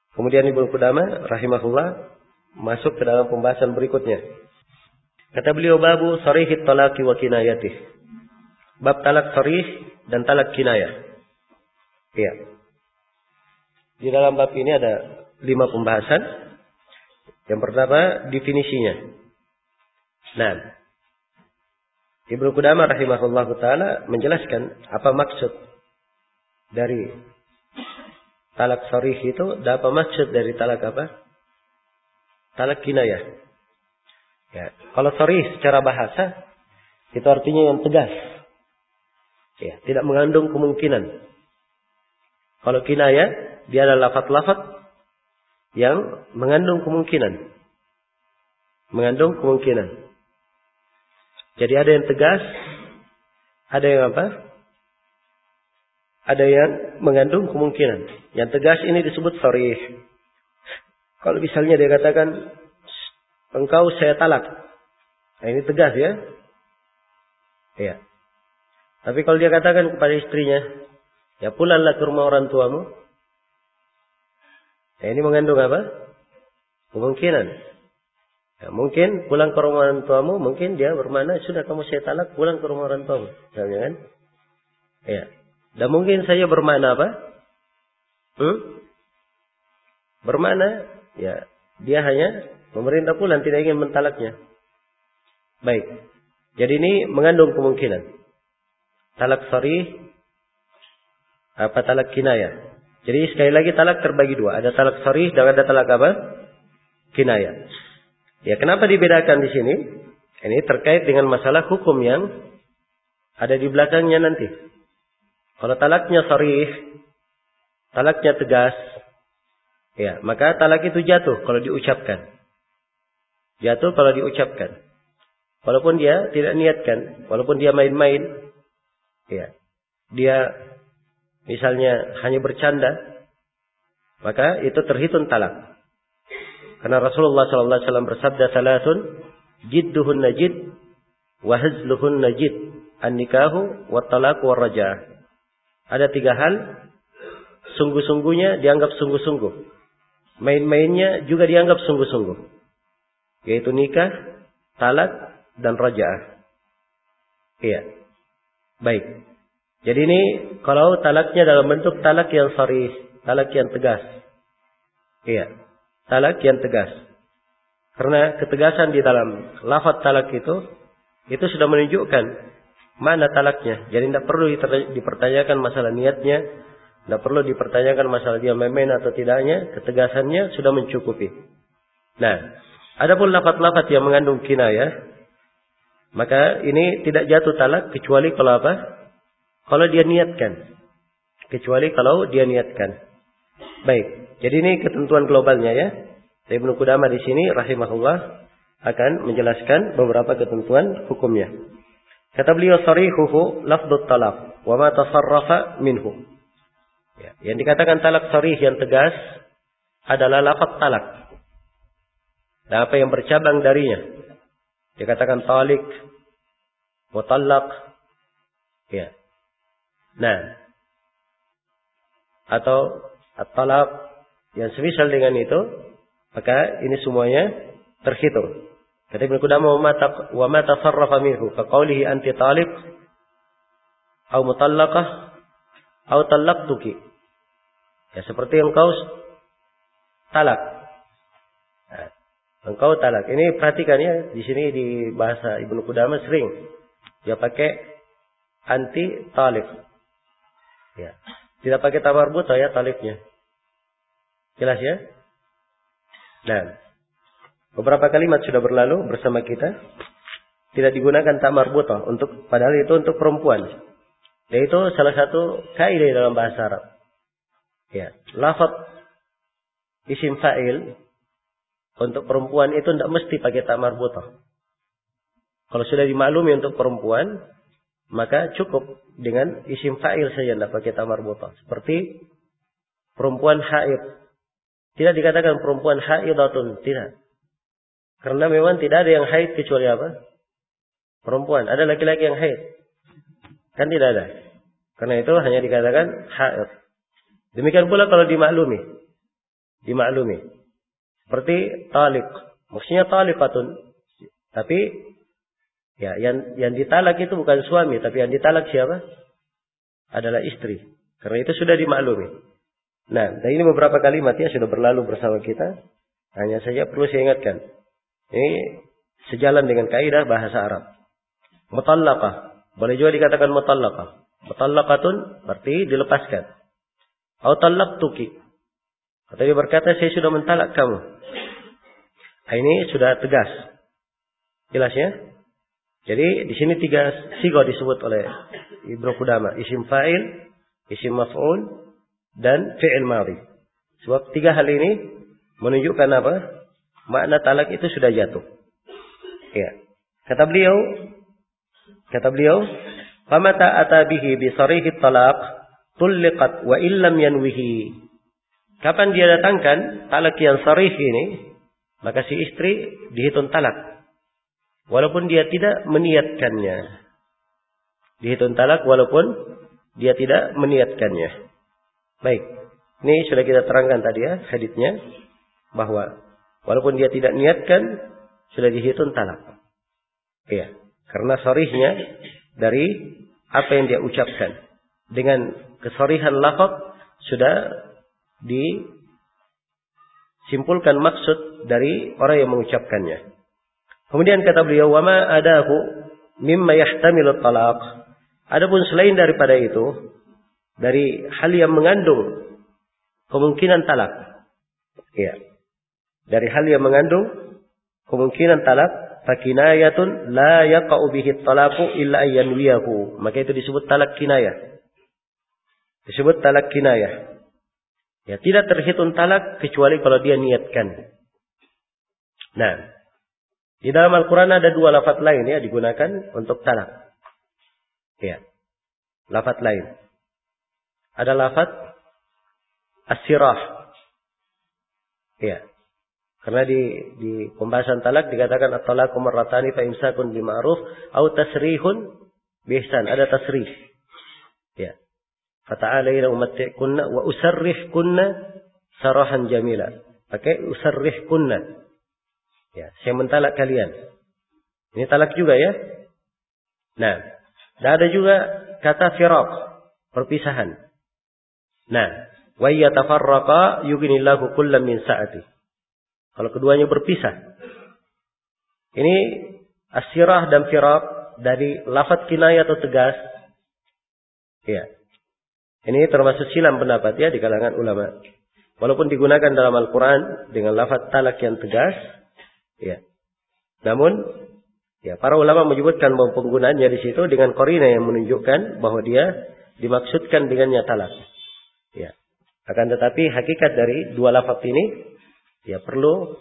Kemudian Ibnu Qudamah rahimahullah masuk ke dalam pembahasan berikutnya. Kata beliau, babu sarihit talaqi wa kinayatih. Bab talak sarih dan talak kinayah. Iya. Di dalam bab ini ada 5 pembahasan. Yang pertama, definisinya. Nah, Ibnu Qudamah rahimahullahu taala menjelaskan apa maksud dari talak sarih itu, dan apa maksud dari talak apa? Talak kinayah. Ya, kalau sarih secara bahasa itu artinya yang tegas. Ya, tidak mengandung kemungkinan. Kalau kinayah, dia adalah lafaz-lafaz yang mengandung kemungkinan. Mengandung kemungkinan. Jadi ada yang tegas, ada yang apa? Ada yang mengandung kemungkinan. Yang tegas ini disebut sarih. Kalau misalnya dia katakan, engkau saya talak. Nah, ini tegas ya. Iya. Tapi kalau dia katakan kepada istrinya, ya pulanglah ke rumah orang tuamu. Nah, ini mengandung apa? Kemungkinan. Ya, mungkin pulang ke rumah orang tuamu, mungkin dia bermakna sudah kamu saya talak, pulang ke rumah orang tuamu. Misalnya kan? Ya. Dan mungkin saya bermakna apa? Bermakna ya dia hanya memerintah pulang, tidak ingin mentalaknya. Baik. Jadi ini mengandung kemungkinan. Talak sarih, apa talak kinayah. Jadi sekali lagi talak terbagi 2. Ada talak sarih dan ada talak apa? Kinayah. Ya, kenapa dibedakan di sini? Ini terkait dengan masalah hukum yang ada di belakangnya nanti. Kalau talaknya sarih, talaknya tegas, ya, maka talak itu jatuh kalau diucapkan. Jatuh kalau diucapkan. Walaupun dia tidak niatkan, walaupun dia main-main, ya, dia misalnya hanya bercanda, maka itu terhitung talak. Karena Rasulullah SAW bersabda, "Salatun jidduhun najid, wa hazluhun najid, an-nikahu, wa talaq, wa raja'ah." Ada 3 hal, sungguh-sungguhnya dianggap sungguh-sungguh. Main-mainnya juga dianggap sungguh-sungguh. Yaitu nikah, talak, dan raja'ah. Iya. Baik. Jadi ini kalau talaknya dalam bentuk talak yang sarih, talak yang tegas. Iya. Talak yang tegas. Karena ketegasan di dalam lafaz talak itu sudah menunjukkan mana talaknya. Jadi tidak perlu dipertanyakan masalah niatnya, tidak perlu dipertanyakan masalah dia main-main atau tidaknya, ketegasannya sudah mencukupi. Nah, adapun lafaz-lafaz yang mengandung kinayah, maka ini tidak jatuh talak kecuali kalau apa? Kalau dia niatkan. Kecuali kalau dia niatkan. Baik. Jadi ini ketentuan globalnya ya. Ibnu Qudamah di sini rahimahullah akan menjelaskan beberapa ketentuan hukumnya. Kata beliau, sarihuhu lafdut talaq wa ma tasarrafa minhu. Ya, yang dikatakan talak sarih yang tegas adalah lafaz talak. Dan apa yang bercabang darinya. Dikatakan talik, mutallaq, ya. Nah, atau at-talaq yang semisal dengan itu, maka ini semuanya terhitung. Kata Ibnu Qudamah, wa ma tasarrafa minhu ka qawlihi anti taliq aw mutallaqah aw talaqtuki. Ya, seperti engkau talak. Nah, engkau talak. Ini perhatikan ya, di sini di bahasa Ibnu Qudamah sering dia pakai anti talik. Ya. Tidak pakai tamar buta ya taliknya. Jelas ya? Nah, beberapa kalimat sudah berlalu bersama kita. Tidak digunakan tamar buta untuk, padahal itu untuk perempuan. Yaitu salah satu kaidah dalam bahasa Arab. Ya, lafaz isim fa'il untuk perempuan itu tidak mesti pakai tamar buta. Kalau sudah dimaklumi untuk perempuan, maka cukup dengan isim fa'il saja, tidak pakai tamar buta. Seperti perempuan haid. Tidak dikatakan perempuan haidatun, tidak. Karena memang tidak ada yang haid kecuali apa? Perempuan. Ada laki-laki yang haid? Kan tidak ada. Karena itu hanya dikatakan haid. Demikian pula kalau dimaklumi. dimaklumi. Seperti talik, maksudnya talikatun. Tapi ya yang ditalak itu bukan suami, tapi yang ditalak siapa? Adalah istri. Karena itu sudah dimaklumi. Nah, dan ini beberapa kalimat ya sudah berlalu bersama kita. Hanya saja perlu saya ingatkan. Ini sejalan dengan kaidah bahasa Arab. Mutallaqah, boleh juga dikatakan mutallaqah. Mutallaqatun berarti dilepaskan. Atau talaqtuki. Atau dia berkata saya sudah mentalak kamu. Nah, ini sudah tegas. Jelas ya? Jadi di sini 3 sighah disebut oleh Ibnu Qudamah, isim fa'il, isim maf'ul dan fi'il madhi. Sebab 3 hal ini menunjukkan apa? Makna talak itu sudah jatuh. Ya. Kata beliau, "Famata ata bihi bi sarihi talaq, tulliqat wa illam yanwihi." Kapan dia datangkan talak yang sarih ini, maka si istri dihitung talak walaupun dia tidak meniatkannya. Dihitung talak walaupun dia tidak meniatkannya. Baik. Ini sudah kita terangkan tadi ya haditsnya bahwa walaupun dia tidak niatkan sudah dihitung talak. Iya, karena sarihnya dari apa yang dia ucapkan. Dengan kesarihan lafaz sudah disimpulkan maksud dari orang yang mengucapkannya. Kemudian kata beliau, "Wa ma adahu mimma yahtamilu talaq." Adapun selain daripada itu, dari hal yang mengandung kemungkinan talak. Ya. Dari hal yang mengandung kemungkinan talak, fakinayatun la yaqa'u bihi talaqu illa ayyanwiyahu. Maka itu disebut talak kinayah. Disebut talak kinayah. Ya, tidak terhitung talak kecuali kalau dia niatkan. Nah, di dalam Al-Quran ada 2 lafaz lain ya digunakan untuk talak. Ya, lafaz lain. Ada lafaz as-sirah. Ya, karena di pembahasan talak dikatakan at-talaqu marratani fa imsakun bima'ruf au tasrihun bi ihsan. Ada tasrih. Ya. Fata'alaina umatti'kunna wa usarrihkunna sarahan jamila. Pakai usarrihkunna. Ya, saya mentalak kalian. Ini talak juga ya. Nah, dan ada juga kata firaq, perpisahan. Nah, wa yatafarraqa yughnillahu kullam min sa'ati. Kalau keduanya berpisah. Ini as-sirah dan firaq dari lafaz kinayah atau tegas. Ya. Ini termasuk silam pendapat ya di kalangan ulama. Walaupun digunakan dalam Al-Quran dengan lafaz talak yang tegas, ya. Namun, ya para ulama menyebutkan bahwa penggunaannya di situ dengan qarina yang menunjukkan bahwa dia dimaksudkan dengannya talak. Ya. Akan tetapi hakikat dari 2 lafaz ini, ya perlu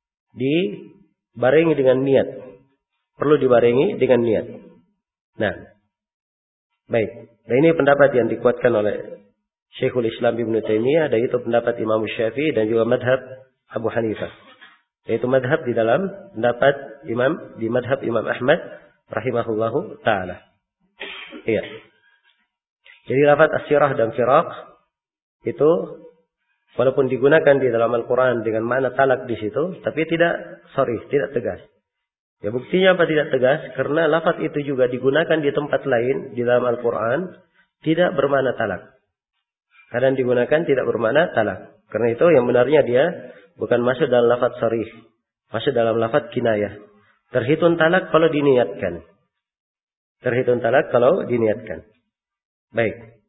dibarengi dengan niat. Perlu dibarengi dengan niat. Nah, baik. Dan ini pendapat yang dikuatkan oleh Syekhul Islam Ibnu Taimiyah, dan itu pendapat Imam Syafi'i dan juga madhab Abu Hanifah. Yaitu madhab di dalam pendapat di madhab Imam Ahmad rahimahullahu ta'ala. Iya. Jadi lafaz as-sirah dan firaq itu walaupun digunakan di dalam Al-Quran dengan makna talak di situ, tapi tidak sharih, tidak tegas. Ya buktinya apa tidak tegas? Karena lafaz itu juga digunakan di tempat lain di dalam Al-Quran tidak bermakna talak. Kadang digunakan tidak bermakna talak. Karena itu yang benarnya dia bukan masuk dalam lafaz sharih, masuk dalam lafaz kinayah. Terhitung talak kalau diniatkan. Terhitung talak kalau diniatkan. Baik.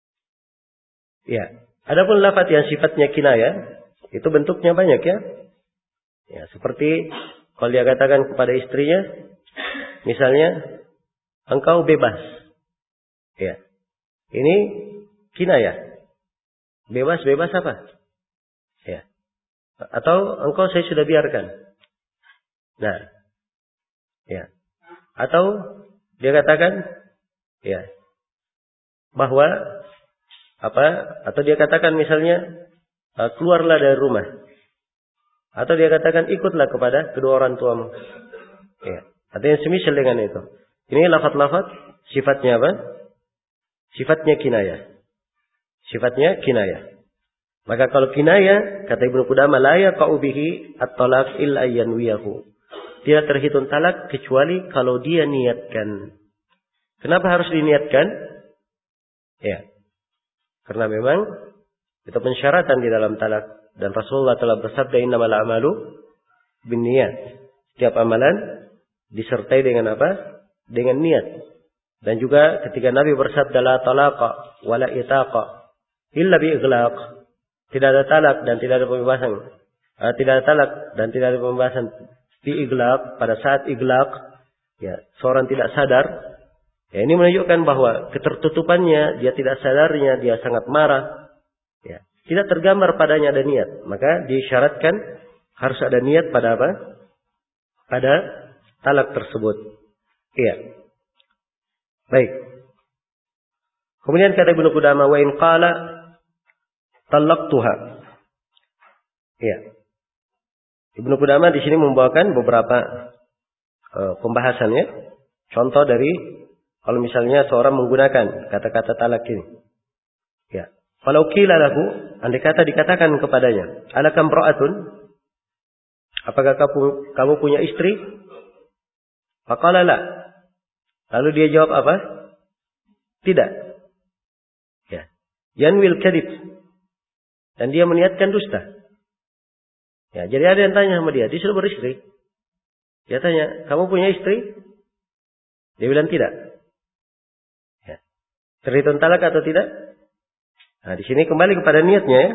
Ya. Adapun lafaz yang sifatnya kinayah itu bentuknya banyak ya. Ya, seperti kalau dia katakan kepada istrinya, misalnya, engkau bebas. Ya. Ini kinayah. Bebas apa? Ya. Atau engkau saya sudah biarkan. Nah. Ya. Atau dia katakan, ya, bahwa apa? Atau dia katakan misalnya, keluarlah dari rumah. Atau dia katakan ikutlah kepada kedua orang tuamu. Ya. Atau yang semisal dengan itu. Ini lafaz-lafaz sifatnya apa? Sifatnya kinayah. Sifatnya kinayah. Maka kalau kinayah, kata Ibnu Qudamah, la yaqa'u bihi at-talaq illa yanwiyahu. Tidak terhitung talak kecuali kalau dia niatkan. Kenapa harus diniatkan? Ya. Karena memang itu pensyaratan di dalam talak. Dan Rasulullah telah bersabda, innamal a'malu binniyat. Setiap amalan disertai dengan apa? Dengan niat. Dan juga ketika Nabi bersabda, la talaqa wa la itaqa illa bi ighlaq. Tidak ada talak dan tidak ada pembebasan. Tidak ada talak dan tidak ada pembebasan di iglaq, pada saat iglaq, ya, seorang tidak sadar. Ya, ini menunjukkan bahwa ketertutupannya, dia tidak sadarnya, dia sangat marah. Ya, tidak tergambar padanya ada niat. Maka disyaratkan harus ada niat pada apa? Pada talak tersebut. Iya. Baik. Kemudian kata Ibnu Qudamah, wa in qala talaqtuha. Iya. Ibnu Qudamah di sini membawakan beberapa pembahasan ya. Contoh dari kalau misalnya seorang menggunakan kata-kata talak ini. Ya. Falau qila lahu, andai kata dikatakan kepadanya, alakam ra'atun? Apakah kamu punya istri? Faqala la. Lalu dia jawab apa? Tidak. Ya. Yanwil kadhib. Dan dia meniatkan dusta. Ya, jadi ada yang tanya sama dia sudah beristri. Dia tanya, kamu punya istri? Dia bilang tidak. Ya. Terhitung talak atau tidak? Nah, di sini kembali kepada niatnya ya.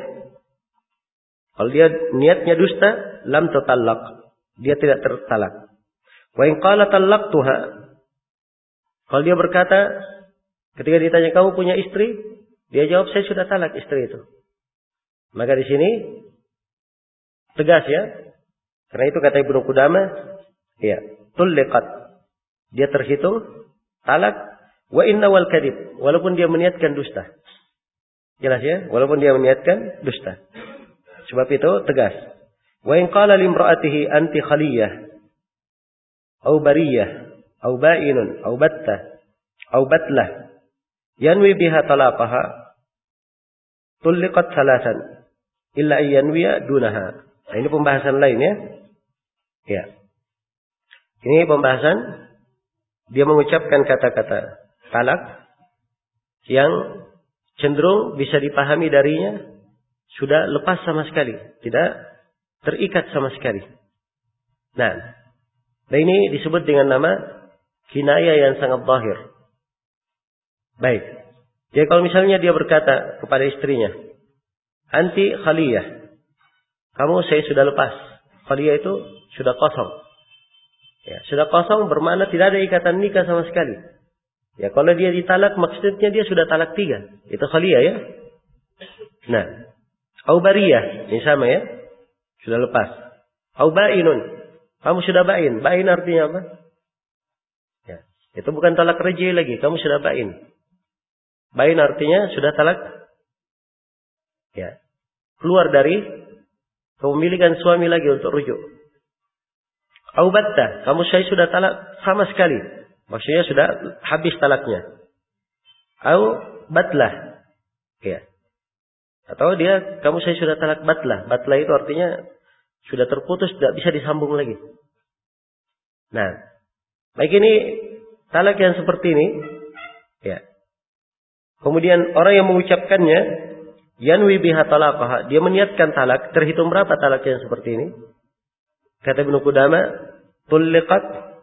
Kalau dia niatnya dusta, lam tutallaq. Dia tidak tertalak. Wa in qala tallaqtuha. Kalau dia berkata, ketika ditanya kamu punya istri, dia jawab saya sudah talak istri itu. Maka di sini tegas ya. Karena itu kata Ibnu Qudamah, ya, tulliqat. Dia terhitung talak wa inna wal kadhib, walaupun dia meniatkan dusta. Jelas ya, walaupun dia meniatkan dusta. Sebab itu tegas. Wa in qala limra'atihi anti khaliyah au bariyah au ba'inun au battah au batlah yanwi biha talaqaha tulliqat salasan illa yanwiya dunaha. Nah, ini pembahasan lain ya. Ya. Ini pembahasan dia mengucapkan kata-kata talak yang cenderung bisa dipahami darinya sudah lepas sama sekali, tidak terikat sama sekali. Nah, ini disebut dengan nama kinayah yang sangat zahir. Baik. Jadi kalau misalnya dia berkata kepada istrinya, anti khaliyah. Kamu saya sudah lepas. Khaliyah itu sudah kosong. Ya, sudah kosong bermakna tidak ada ikatan nikah sama sekali. Ya, kalau dia ditalak maksudnya dia sudah talak 3. Itu khaliyah ya. Nah, au bariyah, ini sama ya. Sudah lepas. Au ba'inun. Kamu sudah ba'in. Ba'in artinya apa? Ya, itu bukan talak rej'i lagi, kamu sudah ba'in. Ba'in artinya sudah talak, ya, keluar dari kepemilikan suami lagi untuk rujuk. Au batta, kamu saya sudah talak sama sekali. Maksudnya sudah habis talaknya. Au batlah. Ya. Atau dia kamu saya sudah talak batlah. Batlah itu artinya sudah terputus, tidak bisa disambung lagi. Nah, baik ini talak yang seperti ini, ya. Kemudian orang yang mengucapkannya yanwi biha talaqaha, dia meniatkan talak, terhitung berapa talak yang seperti ini? Kata Ibnu Qudamah, tulliqat,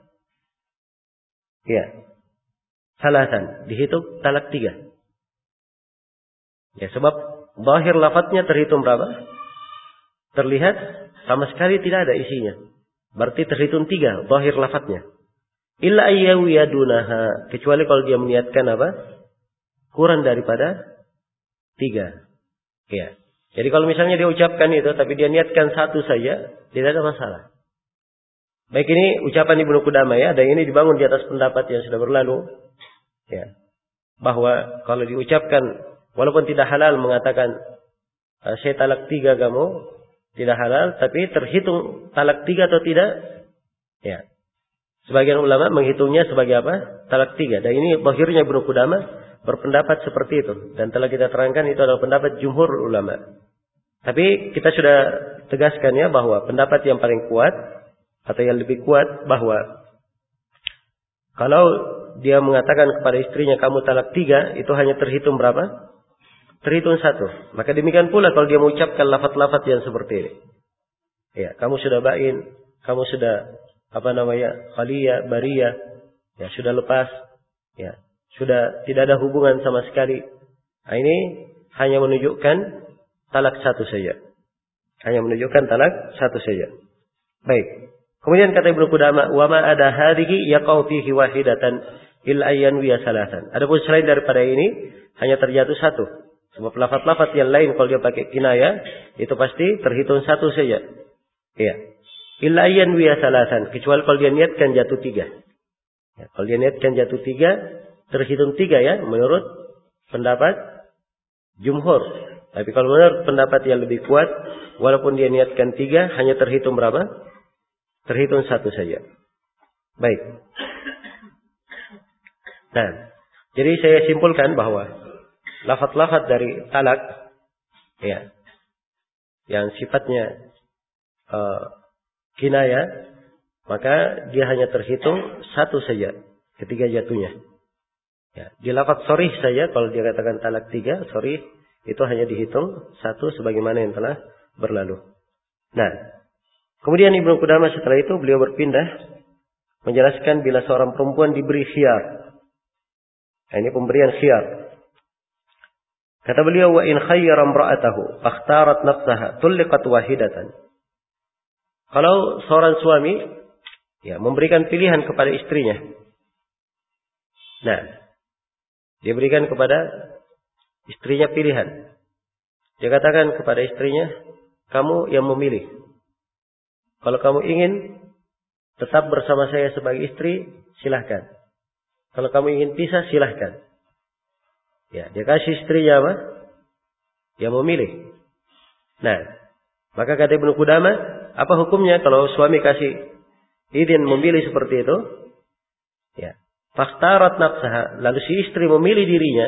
ya, salasan, dihitung talak 3. Ya, sebab zahir lafadznya terhitung berapa? Terlihat sama sekali tidak ada isinya. Berarti terhitung 3 zahir lafadznya. Illa ayyawiya dunaha, kecuali kalau dia meniatkan apa? Kurang daripada 3. Ya. Jadi kalau misalnya dia ucapkan itu, tapi dia niatkan 1 saja, tidak ada masalah. Baik, ini ucapan Ibnu Qudamah ya, dan ini dibangun di atas pendapat yang sudah berlalu. Ya. Bahwa kalau diucapkan, walaupun tidak halal mengatakan, saya talak 3 kamu, tidak halal, tapi terhitung talak 3 atau tidak? Ya. Sebagian ulama menghitungnya sebagai apa? Talak 3. Dan ini akhirnya Ibnu Qudamah berpendapat seperti itu. Dan telah kita terangkan itu adalah pendapat jumhur ulama. Tapi kita sudah tegaskan ya bahwa pendapat yang paling kuat atau yang lebih kuat bahwa kalau dia mengatakan kepada istrinya kamu talak 3, itu hanya terhitung berapa? Terhitung 1. Maka demikian pula kalau dia mengucapkan lafaz-lafaz yang seperti ini. Ya, kamu sudah bain, kamu sudah khaliyah, bariyah, ya sudah lepas, ya sudah tidak ada hubungan sama sekali. Nah, ini hanya menunjukkan talak 1 saja. Hanya menunjukkan talak 1 saja. Baik. Kemudian kata Ibnu Qudamah, "Wa ma ada hadhihi yaqau fihi wahidatan illa ayyan wa salatan." Adapun selain daripada ini hanya terjatuh 1. Sebab lafaz-lafaz yang lain kalau dia pakai kinayah itu pasti terhitung 1 saja. Iya. Illa ayyan wa salatan, kecuali kalau dia niatkan jatuh 3. Ya, kalau dia niatkan jatuh 3, terhitung 3 ya menurut pendapat jumhur. Tapi kalau menurut pendapat yang lebih kuat, walaupun dia niatkan 3, hanya terhitung berapa? Terhitung 1 saja. Baik. Nah, jadi saya simpulkan bahwa lafaz-lafaz dari talak, ya, yang sifatnya kinayah, maka dia hanya terhitung 1 saja ketika jatuhnya. Ya, di lafaz sharih saja kalau dia katakan talak 3, sharih itu hanya dihitung 1 sebagaimana yang telah berlalu. Nah, kemudian Ibnu Qudamah setelah itu beliau berpindah menjelaskan bila seorang perempuan diberi khiyar. Nah, ini pemberian khiyar. Kata beliau, wa in khayyara imra'atahu fakhtarat nafsaha tulliqat wahidatan. Kalau seorang suami ya memberikan pilihan kepada istrinya. Nah, dia berikan kepada istrinya pilihan. Dia katakan kepada istrinya, kamu yang memilih. Kalau kamu ingin tetap bersama saya sebagai istri, silahkan. Kalau kamu ingin pisah, silahkan. Ya, dia kasih istrinya apa? Yang memilih. Nah, maka kata Ibnu Qudamah, apa hukumnya kalau suami kasih izin memilih seperti itu? Ya, fakhtarat nafsaha, lalu si istri memilih dirinya.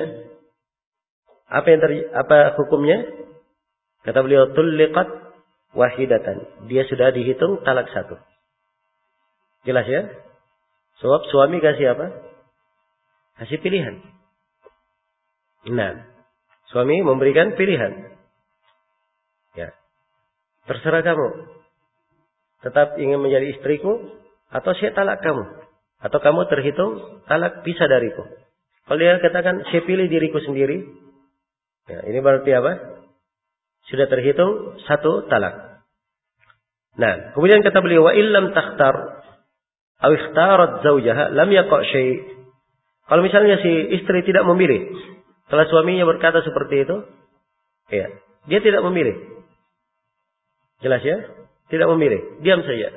Apa hukumnya? Kata beliau, tulliqat wahidatan. Dia sudah dihitung talak 1. Jelas ya? Sebab suami kasih apa? Kasih pilihan. Nah, suami memberikan pilihan. Ya. Terserah kamu. Tetap ingin menjadi istriku atau saya talak kamu. Atau kamu terhitung talak pisah dariku. Kalau dia katakan saya pilih diriku sendiri. Ya, ini berarti apa? Sudah terhitung 1 talak. Nah, kemudian kata beliau, wa illam takhtar aw ikhtarat zawjaha lam yaqa syai'. Kalau misalnya si istri tidak memilih, setelah suaminya berkata seperti itu, ya, dia tidak memilih. Jelas ya? Tidak memilih, diam saja.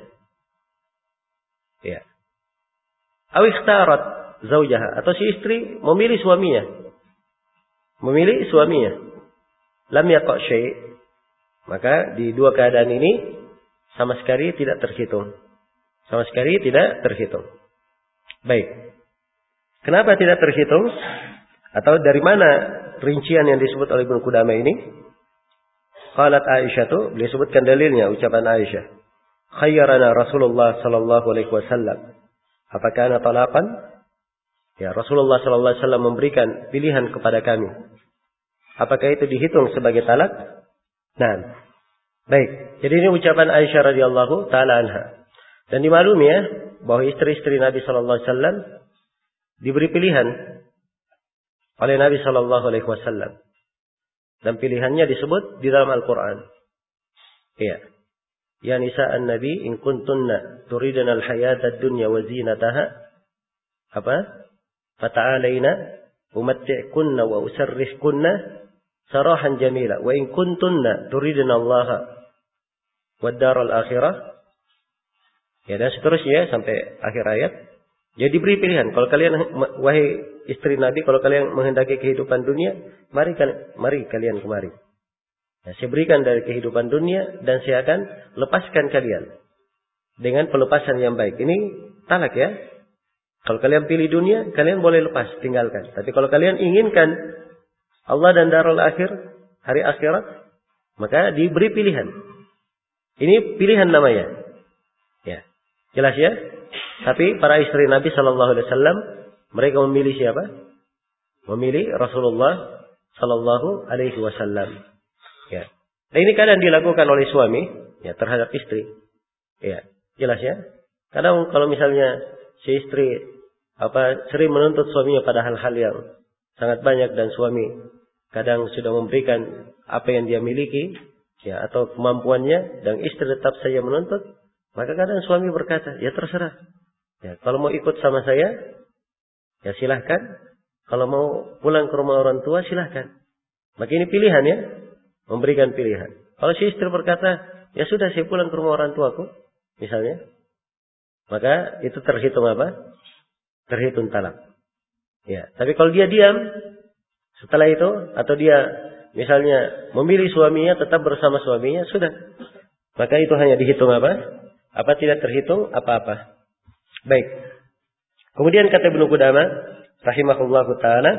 Ya. Aw ikhtarat zawjaha, atau si istri memilih suaminya. Memilih suaminya. Lam yaqa syai'. Maka di dua keadaan ini sama sekali tidak terhitung. Sama sekali tidak terhitung. Baik. Kenapa tidak terhitung? Atau dari mana rincian yang disebut oleh Ibnu Qudamah ini? Qalat Aisyah tu, beliau sebutkan dalilnya ucapan Aisyah. Khayyarana Rasulullah sallallahu alaihi wasallam. Apakah ana talaqan? Ya, Rasulullah sallallahu alaihi wasallam memberikan pilihan kepada kami. Apakah itu dihitung sebagai talak? Nah, baik. Jadi ini ucapan Aisyah radhiyallahu taala anha. Dan dimaklumi ya bahwa istri-istri Nabi sallallahu alaihi wasallam diberi pilihan oleh Nabi sallallahu alaihi wasallam. Dan pilihannya disebut di dalam Al-Qur'an. Iya. Ya nisa'an Nabi in kuntunna turidna al-hayata ad-dunya wa zinataha apa? Fata'alaina umatti'kunna wa usarrihkunna sarahan jamila wa in kuntunna turidna Allah wad daral akhirah. Ya, dan seterusnya sampai akhir ayat. Jadi diberi pilihan. Kalau kalian, wahai istri Nabi, kalau kalian menghendaki kehidupan dunia, mari kalian kemari. Nah, saya berikan dari kehidupan dunia dan saya akan lepaskan kalian dengan pelepasan yang baik. Ini talak ya. Kalau kalian pilih dunia, kalian boleh lepas, tinggalkan. Tapi kalau kalian inginkan Allah dan darul akhir, hari akhirat, maka diberi pilihan. Ini pilihan namanya. Ya. Jelas ya? Tapi para istri Nabi sallallahu alaihi wasallam mereka memilih siapa? Memilih Rasulullah sallallahu alaihi wasallam. Ya. Dan ini kadang dilakukan oleh suami ya terhadap istri. Ya, jelas ya? Kadang kalau misalnya si istri sering menuntut suaminya pada hal-hal yang sangat banyak dan suami kadang sudah memberikan apa yang dia miliki ya atau kemampuannya dan istri tetap saja menuntut, maka kadang suami berkata, "Ya terserah. Ya, kalau mau ikut sama saya, ya silahkan. Kalau mau pulang ke rumah orang tua, silahkan." Maka ini pilihan ya, memberikan pilihan. Kalau si istri berkata, "Ya sudah, saya pulang ke rumah orang tuaku," misalnya, maka itu terhitung apa? Terhitung talak. Ya, tapi kalau dia diam setelah itu atau dia misalnya memilih suaminya tetap bersama suaminya, sudah. Maka itu hanya dihitung apa? Apa tidak terhitung apa-apa. Baik. Kemudian kata Ibnu Qudamah rahimahullahu taala,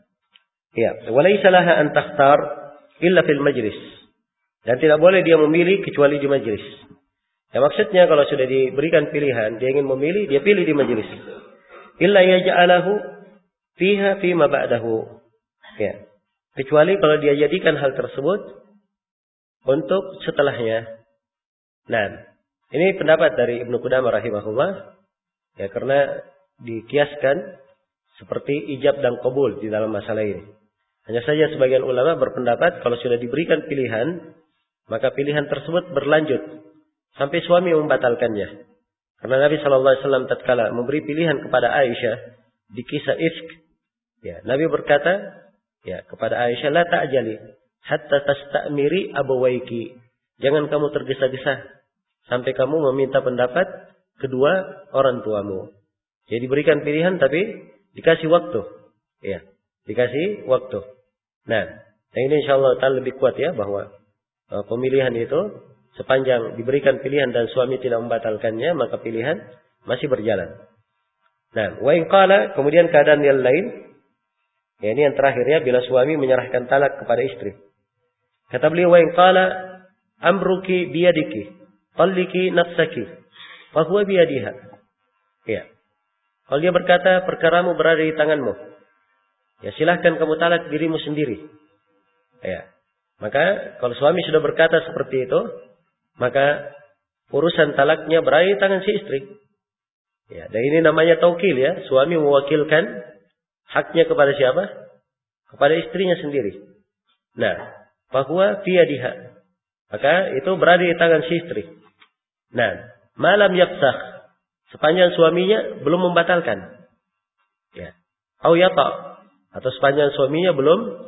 ya, walaysa laha an takhtar illa fil majlis. Dan tidak boleh dia memilih kecuali di majlis. Ya, maksudnya kalau sudah diberikan pilihan, dia ingin memilih, dia pilih di majlis. Illa yaj'alahu fiha fima ba'dahu. Ya. Kecuali kalau dia jadikan hal tersebut untuk setelahnya. Nah, ini pendapat dari Ibnu Qudamah rahimahullah. Ya, karena dikiaskan seperti ijab dan qabul di dalam masalah ini. Hanya saja sebagian ulama berpendapat kalau sudah diberikan pilihan, maka pilihan tersebut berlanjut sampai suami membatalkannya. Karena Nabi SAW tatkala memberi pilihan kepada Aisyah di kisah Ifk, ya, Nabi berkata, ya, kepada Aisyah, la ta'jali hatta tastamiri abawaiki. Jangan kamu tergesa-gesa sampai kamu meminta pendapat kedua orang tuamu. Jadi diberikan pilihan tapi dikasih waktu. Ya, dikasih waktu. Nah, ini insyaallah ta'ala lebih kuat ya bahwa pemilihan itu sepanjang diberikan pilihan dan suami tidak membatalkannya, maka pilihan masih berjalan. Nah, wa in qala, kemudian keadaan yang lain, ya ini yang terakhir ya, bila suami menyerahkan talak kepada istri. Kata beliau, wa in qala amruki biyadiki, talliki nafsaki, fa huwa biyadiha. Ya. Kalau dia berkata perkaramu berada di tanganmu, ya silahkan kamu talak dirimu sendiri. Ya. Maka kalau suami sudah berkata seperti itu, maka urusan talaknya berada di tangan si istri. Ya, dan ini namanya taukil ya, suami mewakilkan haknya kepada siapa? Kepada istrinya sendiri. Nah, bahwa biyadiha, maka itu berada di tangan si istri. Nah, malam yafsakh, sepanjang suaminya belum membatalkan. Ya. Au yata, atau sepanjang suaminya belum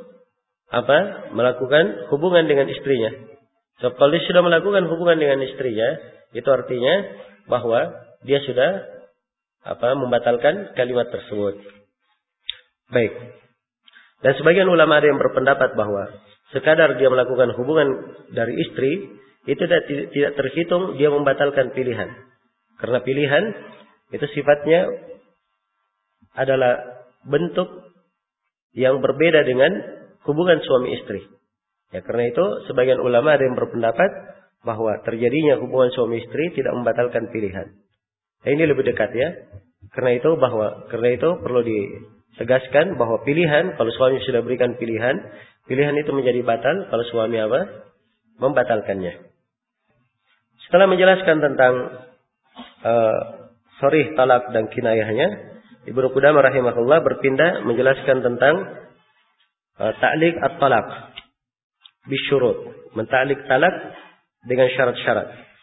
melakukan hubungan dengan istrinya. So, kalau dia sudah melakukan hubungan dengan istrinya, itu artinya bahwa dia sudah membatalkan kalimat tersebut. Baik. Dan sebagian ulama ada yang berpendapat bahwa sekadar dia melakukan hubungan dari istri, itu tidak terhitung dia membatalkan pilihan. Karena pilihan itu sifatnya adalah bentuk yang berbeda dengan hubungan suami istri. Ya, karena itu sebagian ulama ada yang berpendapat bahwa terjadinya hubungan suami istri tidak membatalkan pilihan. Nah, ini lebih dekat ya. Karena itu perlu ditegaskan bahwa pilihan, kalau suami sudah berikan pilihan itu menjadi batal kalau suami membatalkannya. Setelah menjelaskan tentang sharih talak dan kinayahnya, Ibnu Qudamah rahimahullah berpindah menjelaskan tentang ta'liq at-talaq bisyurut, mentaklik talak dengan syarat-syarat.